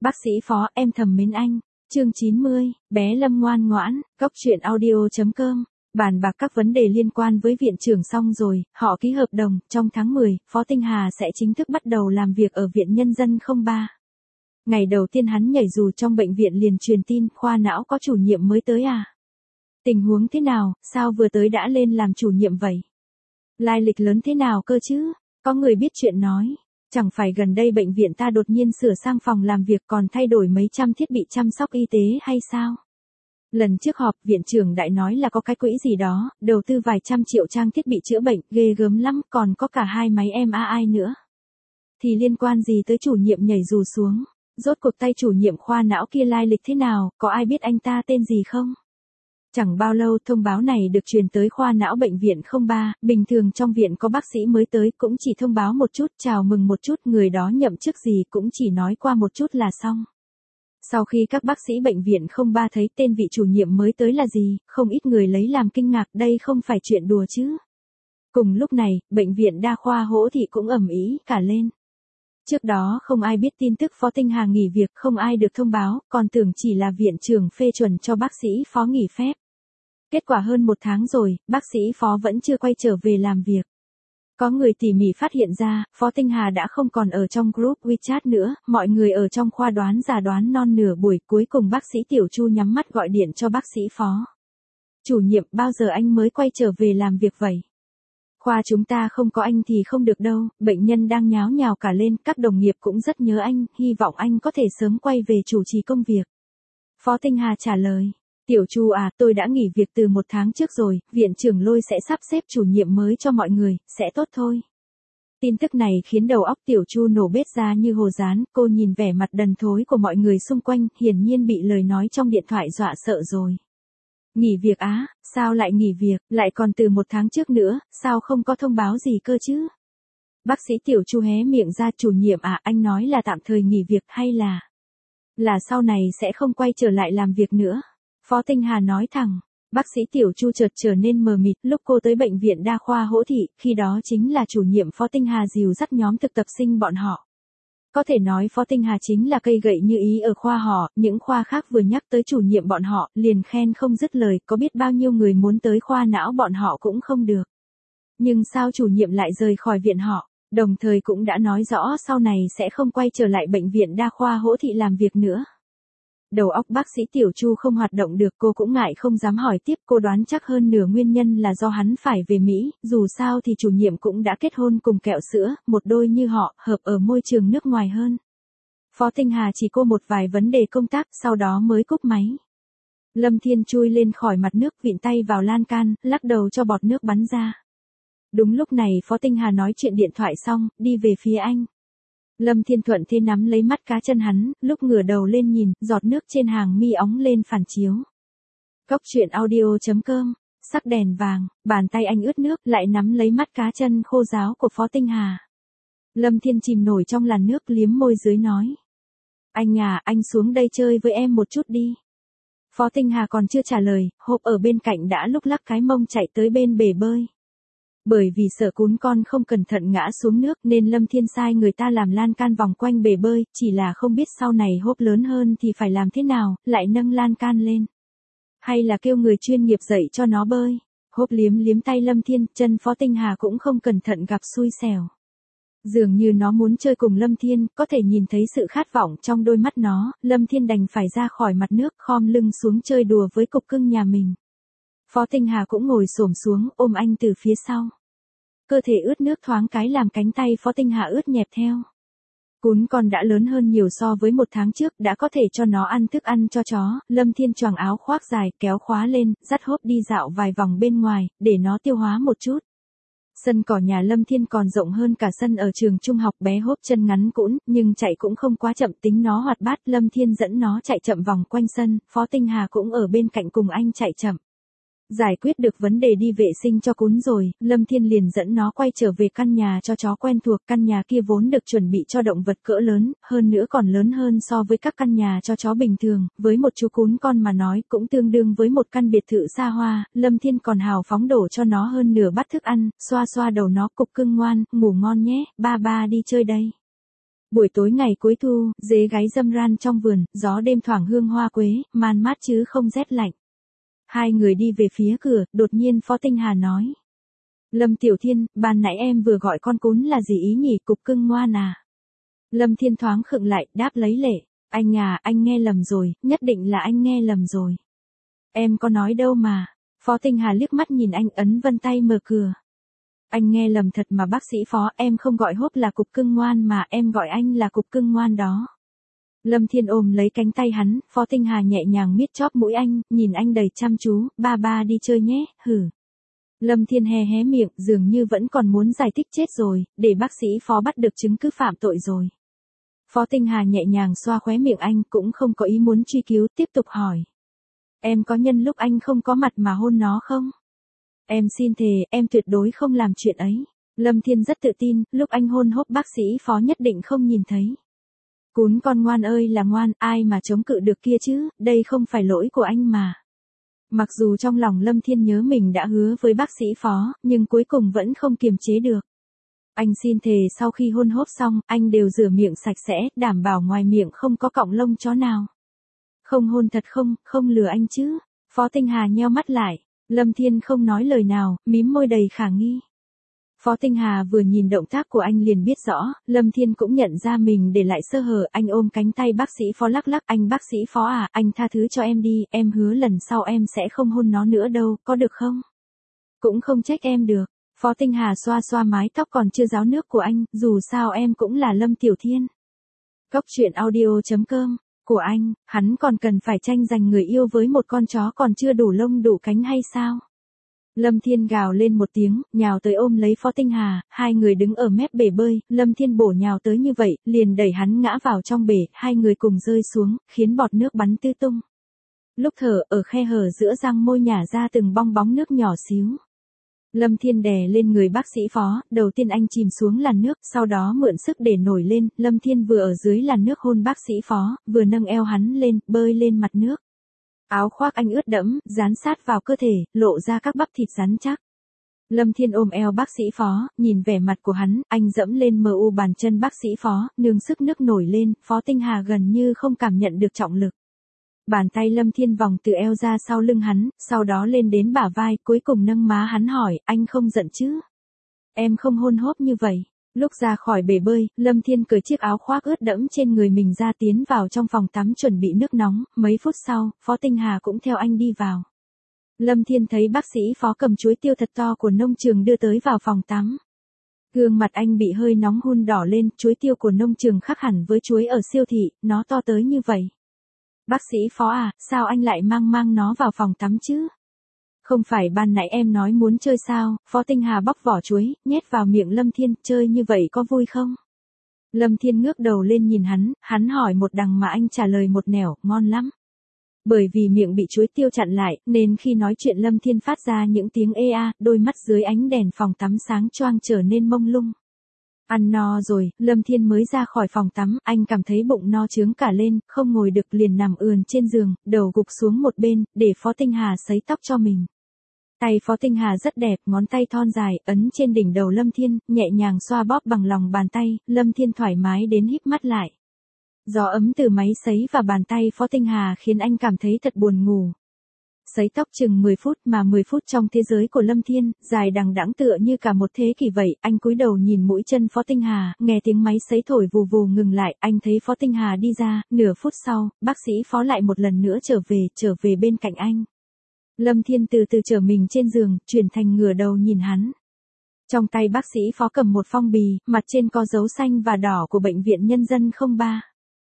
Bác sĩ Phó, em thầm mến anh. Chương 90, bé Lâm ngoan ngoãn, Cốc truyện audio.com. Bàn bạc các vấn đề liên quan với viện trưởng xong rồi, họ ký hợp đồng, trong tháng 10, Phó Tinh Hà sẽ chính thức bắt đầu làm việc ở Viện Nhân dân 03. Ngày đầu tiên hắn nhảy dù trong bệnh viện liền truyền tin, khoa não có chủ nhiệm mới tới à? Tình huống thế nào, sao vừa tới đã lên làm chủ nhiệm vậy? Lai lịch lớn thế nào cơ chứ? Có người biết chuyện nói. Chẳng phải gần đây bệnh viện ta đột nhiên sửa sang phòng làm việc còn thay đổi mấy trăm thiết bị chăm sóc y tế hay sao? Lần trước họp, viện trưởng đại nói là có cái quỹ gì đó, đầu tư vài trăm triệu trang thiết bị chữa bệnh, ghê gớm lắm, còn có cả 2 máy MRI nữa. Thì liên quan gì tới chủ nhiệm nhảy dù xuống? Rốt cuộc tay chủ nhiệm khoa não kia lai lịch thế nào, có ai biết anh ta tên gì không? Chẳng bao lâu thông báo này được truyền tới khoa não bệnh viện 03, bình thường trong viện có bác sĩ mới tới cũng chỉ thông báo một chút, chào mừng một chút, người đó nhậm chức gì cũng chỉ nói qua một chút là xong. Sau khi các bác sĩ bệnh viện 03 thấy tên vị chủ nhiệm mới tới là gì, không ít người lấy làm kinh ngạc, đây không phải chuyện đùa chứ. Cùng lúc này, bệnh viện đa khoa Hỗ Thị cũng ầm ĩ cả lên. Trước đó không ai biết tin tức Phó Tinh Hà nghỉ việc, không ai được thông báo, còn tưởng chỉ là viện trưởng phê chuẩn cho bác sĩ Phó nghỉ phép. Kết quả hơn 1 tháng rồi, bác sĩ Phó vẫn chưa quay trở về làm việc. Có người tỉ mỉ phát hiện ra, Phó Tinh Hà đã không còn ở trong group WeChat nữa, mọi người ở trong khoa đoán già đoán non nửa buổi, cuối cùng bác sĩ Tiểu Chu nhắm mắt gọi điện cho bác sĩ Phó. Chủ nhiệm, bao giờ anh mới quay trở về làm việc vậy? Khoa chúng ta không có anh thì không được đâu, bệnh nhân đang nháo nhào cả lên, các đồng nghiệp cũng rất nhớ anh, hy vọng anh có thể sớm quay về chủ trì công việc. Phó Tinh Hà trả lời. Tiểu Chu à, tôi đã nghỉ việc từ 1 tháng trước rồi, viện trưởng Lôi sẽ sắp xếp chủ nhiệm mới cho mọi người, sẽ tốt thôi. Tin tức này khiến đầu óc Tiểu Chu nổ bết ra như hồ dán, cô nhìn vẻ mặt đần thối của mọi người xung quanh, hiển nhiên bị lời nói trong điện thoại dọa sợ rồi. Nghỉ việc á, sao lại nghỉ việc, lại còn từ 1 tháng trước nữa, sao không có thông báo gì cơ chứ? Bác sĩ Tiểu Chu hé miệng ra, chủ nhiệm à, anh nói là tạm thời nghỉ việc hay là sau này sẽ không quay trở lại làm việc nữa? Phó Tinh Hà nói thẳng. Bác sĩ Tiểu Chu chợt trở nên mờ mịt, lúc cô tới bệnh viện đa khoa Hỗ Thị, khi đó chính là chủ nhiệm Phó Tinh Hà dìu dắt nhóm thực tập sinh bọn họ. Có thể nói Phó Tinh Hà chính là cây gậy như ý ở khoa họ, những khoa khác vừa nhắc tới chủ nhiệm bọn họ, liền khen không dứt lời, có biết bao nhiêu người muốn tới khoa não bọn họ cũng không được. Nhưng sao chủ nhiệm lại rời khỏi viện họ, đồng thời cũng đã nói rõ sau này sẽ không quay trở lại bệnh viện đa khoa Hỗ Thị làm việc nữa. Đầu óc bác sĩ Tiểu Chu không hoạt động được, cô cũng ngại không dám hỏi tiếp, cô đoán chắc hơn nửa nguyên nhân là do hắn phải về Mỹ, dù sao thì chủ nhiệm cũng đã kết hôn cùng Kẹo Sữa, một đôi như họ, hợp ở môi trường nước ngoài hơn. Phó Tinh Hà chỉ cô một vài vấn đề công tác, sau đó mới cúp máy. Lâm Thiên chui lên khỏi mặt nước, vịn tay vào lan can, lắc đầu cho bọt nước bắn ra. Đúng lúc này Phó Tinh Hà nói chuyện điện thoại xong, đi về phía anh. Lâm Thiên thuận thế nắm lấy mắt cá chân hắn, lúc ngửa đầu lên nhìn, giọt nước trên hàng mi óng lên phản chiếu. Cốc truyện audio.com, sắc đèn vàng, bàn tay anh ướt nước, lại nắm lấy mắt cá chân khô ráo của Phó Tinh Hà. Lâm Thiên chìm nổi trong làn nước, liếm môi dưới nói. Anh à, anh xuống đây chơi với em một chút đi. Phó Tinh Hà còn chưa trả lời, Hộp ở bên cạnh đã lúc lắc cái mông chạy tới bên bể bơi. Bởi vì sợ cún con không cẩn thận ngã xuống nước nên Lâm Thiên sai người ta làm lan can vòng quanh bể bơi, chỉ là không biết sau này Hộp lớn hơn thì phải làm thế nào, lại nâng lan can lên. Hay là kêu người chuyên nghiệp dạy cho nó bơi. Hộp liếm liếm tay Lâm Thiên, chân Phó Tinh Hà cũng không cẩn thận gặp xui xẻo. Dường như nó muốn chơi cùng Lâm Thiên, có thể nhìn thấy sự khát vọng trong đôi mắt nó, Lâm Thiên đành phải ra khỏi mặt nước, khom lưng xuống chơi đùa với cục cưng nhà mình. Phó Tinh Hà cũng ngồi xổm xuống, ôm anh từ phía sau. Cơ thể ướt nước thoáng cái làm cánh tay Phó Tinh Hà ướt nhẹp theo. Cún con đã lớn hơn nhiều so với 1 tháng trước, đã có thể cho nó ăn thức ăn cho chó. Lâm Thiên choàng áo khoác dài, kéo khóa lên, dắt Hốp đi dạo vài vòng bên ngoài, để nó tiêu hóa một chút. Sân cỏ nhà Lâm Thiên còn rộng hơn cả sân ở trường trung học, bé Hốp chân ngắn cũn, nhưng chạy cũng không quá chậm, tính nó hoạt bát. Lâm Thiên dẫn nó chạy chậm vòng quanh sân, Phó Tinh Hà cũng ở bên cạnh cùng anh chạy chậm. Giải quyết được vấn đề đi vệ sinh cho cún rồi, Lâm Thiên liền dẫn nó quay trở về căn nhà cho chó quen thuộc. Căn nhà kia vốn được chuẩn bị cho động vật cỡ lớn, hơn nữa còn lớn hơn so với các căn nhà cho chó bình thường, với một chú cún con mà nói cũng tương đương với một căn biệt thự xa hoa. Lâm Thiên còn hào phóng đổ cho nó hơn nửa bát thức ăn, xoa xoa đầu nó, cục cưng ngoan, ngủ ngon nhé, ba ba đi chơi đây. Buổi tối ngày cuối thu, dế gáy râm ran trong vườn, gió đêm thoảng hương hoa quế, man mát chứ không rét lạnh. Hai người đi về phía cửa, đột nhiên Phó Tinh Hà nói. Lâm Tiểu Thiên, ban nãy em vừa gọi con cún là gì ý nhỉ, cục cưng ngoan à? Lâm Thiên thoáng khựng lại, đáp lấy lệ. Anh à, anh nghe lầm rồi, nhất định là anh nghe lầm rồi. Em có nói đâu mà. Phó Tinh Hà liếc mắt nhìn anh, ấn vân tay mở cửa. Anh nghe lầm thật mà bác sĩ Phó, em không gọi Hốp là cục cưng ngoan mà em gọi anh là cục cưng ngoan đó. Lâm Thiên ôm lấy cánh tay hắn, Phó Tinh Hà nhẹ nhàng miết chóp mũi anh, nhìn anh đầy chăm chú, ba đi chơi nhé, hử. Lâm Thiên hé miệng, dường như vẫn còn muốn giải thích chết rồi, để bác sĩ Phó bắt được chứng cứ phạm tội rồi. Phó Tinh Hà nhẹ nhàng xoa khóe miệng anh, cũng không có ý muốn truy cứu, tiếp tục hỏi. Em có nhân lúc anh không có mặt mà hôn nó không? Em xin thề, em tuyệt đối không làm chuyện ấy. Lâm Thiên rất tự tin, lúc anh hôn Hốp bác sĩ Phó nhất định không nhìn thấy. Cún con ngoan ơi là ngoan, ai mà chống cự được kia chứ, đây không phải lỗi của anh mà. Mặc dù trong lòng Lâm Thiên nhớ mình đã hứa với bác sĩ Phó, nhưng cuối cùng vẫn không kiềm chế được. Anh xin thề sau khi hôn Hốp xong, anh đều rửa miệng sạch sẽ, đảm bảo ngoài miệng không có cọng lông chó nào. Không hôn thật không, không lừa anh chứ. Phó Tinh Hà nheo mắt lại. Lâm Thiên không nói lời nào, mím môi đầy khả nghi. Phó Tinh Hà vừa nhìn động tác của anh liền biết rõ, Lâm Thiên cũng nhận ra mình để lại sơ hở, anh ôm cánh tay bác sĩ Phó lắc lắc, anh bác sĩ Phó à, anh tha thứ cho em đi, em hứa lần sau em sẽ không hôn nó nữa đâu, có được không? Cũng không trách em được. Phó Tinh Hà xoa xoa mái tóc còn chưa ráo nước của anh, dù sao em cũng là Lâm Tiểu Thiên. Cốc truyện audio.com của anh, hắn còn cần phải tranh giành người yêu với một con chó còn chưa đủ lông đủ cánh hay sao? Lâm Thiên gào lên một tiếng, nhào tới ôm lấy Phó Tinh Hà, hai người đứng ở mép bể bơi, Lâm Thiên bổ nhào tới như vậy, liền đẩy hắn ngã vào trong bể, hai người cùng rơi xuống, khiến bọt nước bắn tứ tung. Lúc thở, ở khe hở giữa răng môi nhả ra từng bong bóng nước nhỏ xíu. Lâm Thiên đè lên người bác sĩ Phó, đầu tiên anh chìm xuống làn nước, sau đó mượn sức để nổi lên, Lâm Thiên vừa ở dưới làn nước hôn bác sĩ Phó, vừa nâng eo hắn lên, bơi lên mặt nước. Áo khoác anh ướt đẫm, dán sát vào cơ thể, lộ ra các bắp thịt rắn chắc. Lâm Thiên ôm eo bác sĩ Phó, nhìn vẻ mặt của hắn, anh dẫm lên mờ u bàn chân bác sĩ Phó, nương sức nước nổi lên, Phó Tinh Hà gần như không cảm nhận được trọng lực. Bàn tay Lâm Thiên vòng từ eo ra sau lưng hắn, sau đó lên đến bả vai, cuối cùng nâng má hắn hỏi, anh không giận chứ? Em không hôn Hốp như vậy. Lúc ra khỏi bể bơi, Lâm Thiên cởi chiếc áo khoác ướt đẫm trên người mình ra tiến vào trong phòng tắm chuẩn bị nước nóng, mấy phút sau, Phó Tinh Hà cũng theo anh đi vào. Lâm Thiên thấy bác sĩ Phó cầm chuối tiêu thật to của nông trường đưa tới vào phòng tắm. Gương mặt anh bị hơi nóng hun đỏ lên, chuối tiêu của nông trường khác hẳn với chuối ở siêu thị, nó to tới như vậy. Bác sĩ Phó à, sao anh lại mang nó vào phòng tắm chứ? Không phải ban nãy em nói muốn chơi sao? Phó Tinh Hà bóc vỏ chuối, nhét vào miệng Lâm Thiên, chơi như vậy có vui không? Lâm Thiên ngước đầu lên nhìn hắn hỏi một đằng mà anh trả lời một nẻo, ngon lắm. Bởi vì miệng bị chuối tiêu chặn lại, nên khi nói chuyện Lâm Thiên phát ra những tiếng ê a, đôi mắt dưới ánh đèn phòng tắm sáng choang trở nên mông lung. Ăn no rồi, Lâm Thiên mới ra khỏi phòng tắm, anh cảm thấy bụng no trướng cả lên, không ngồi được liền nằm ườn trên giường, đầu gục xuống một bên, để Phó Tinh Hà sấy tóc cho mình. Tay Phó Tinh Hà rất đẹp, ngón tay thon dài, ấn trên đỉnh đầu Lâm Thiên, nhẹ nhàng xoa bóp bằng lòng bàn tay, Lâm Thiên thoải mái đến híp mắt lại. Gió ấm từ máy sấy và bàn tay Phó Tinh Hà khiến anh cảm thấy thật buồn ngủ. Sấy tóc chừng 10 phút mà 10 phút trong thế giới của Lâm Thiên, dài đằng đẵng tựa như cả một thế kỷ vậy, anh cúi đầu nhìn mũi chân Phó Tinh Hà, nghe tiếng máy sấy thổi vù vù ngừng lại, anh thấy Phó Tinh Hà đi ra, nửa phút sau, bác sĩ Phó lại một lần nữa trở về bên cạnh anh. Lâm Thiên từ từ trở mình trên giường, chuyển thành ngửa đầu nhìn hắn. Trong tay bác sĩ Phó cầm một phong bì, mặt trên có dấu xanh và đỏ của Bệnh viện Nhân dân 03.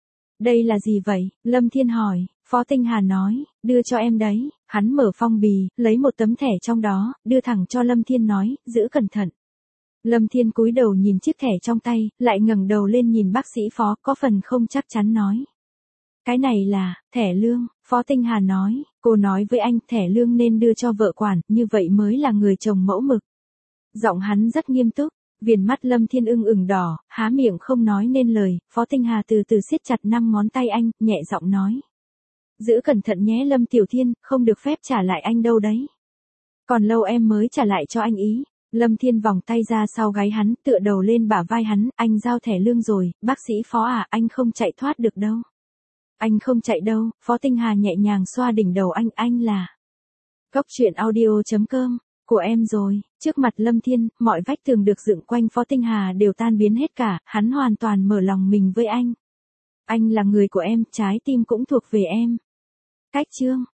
Đây là gì vậy? Lâm Thiên hỏi. Phó Tinh Hà nói, đưa cho em đấy. Hắn mở phong bì, lấy một tấm thẻ trong đó, đưa thẳng cho Lâm Thiên nói, giữ cẩn thận. Lâm Thiên cúi đầu nhìn chiếc thẻ trong tay, lại ngẩng đầu lên nhìn bác sĩ Phó, có phần không chắc chắn nói. Cái này là, thẻ lương, Phó Tinh Hà nói, cô nói với anh, thẻ lương nên đưa cho vợ quản, như vậy mới là người chồng mẫu mực. Giọng hắn rất nghiêm túc, viền mắt Lâm Thiên ửng đỏ, há miệng không nói nên lời, Phó Tinh Hà từ từ siết chặt 5 ngón tay anh, nhẹ giọng nói. Giữ cẩn thận nhé Lâm Tiểu Thiên, không được phép trả lại anh đâu đấy. Còn lâu em mới trả lại cho anh ý. Lâm Thiên vòng tay ra sau gáy hắn, tựa đầu lên bả vai hắn, anh giao thẻ lương rồi, bác sĩ Phó à, anh không chạy thoát được đâu. Anh không chạy đâu, Phó Tinh Hà nhẹ nhàng xoa đỉnh đầu anh là. Cốc truyện audio.com, của em rồi, trước mặt Lâm Thiên, mọi vách tường được dựng quanh Phó Tinh Hà đều tan biến hết cả, hắn hoàn toàn mở lòng mình với anh. Anh là người của em, trái tim cũng thuộc về em. Cách chương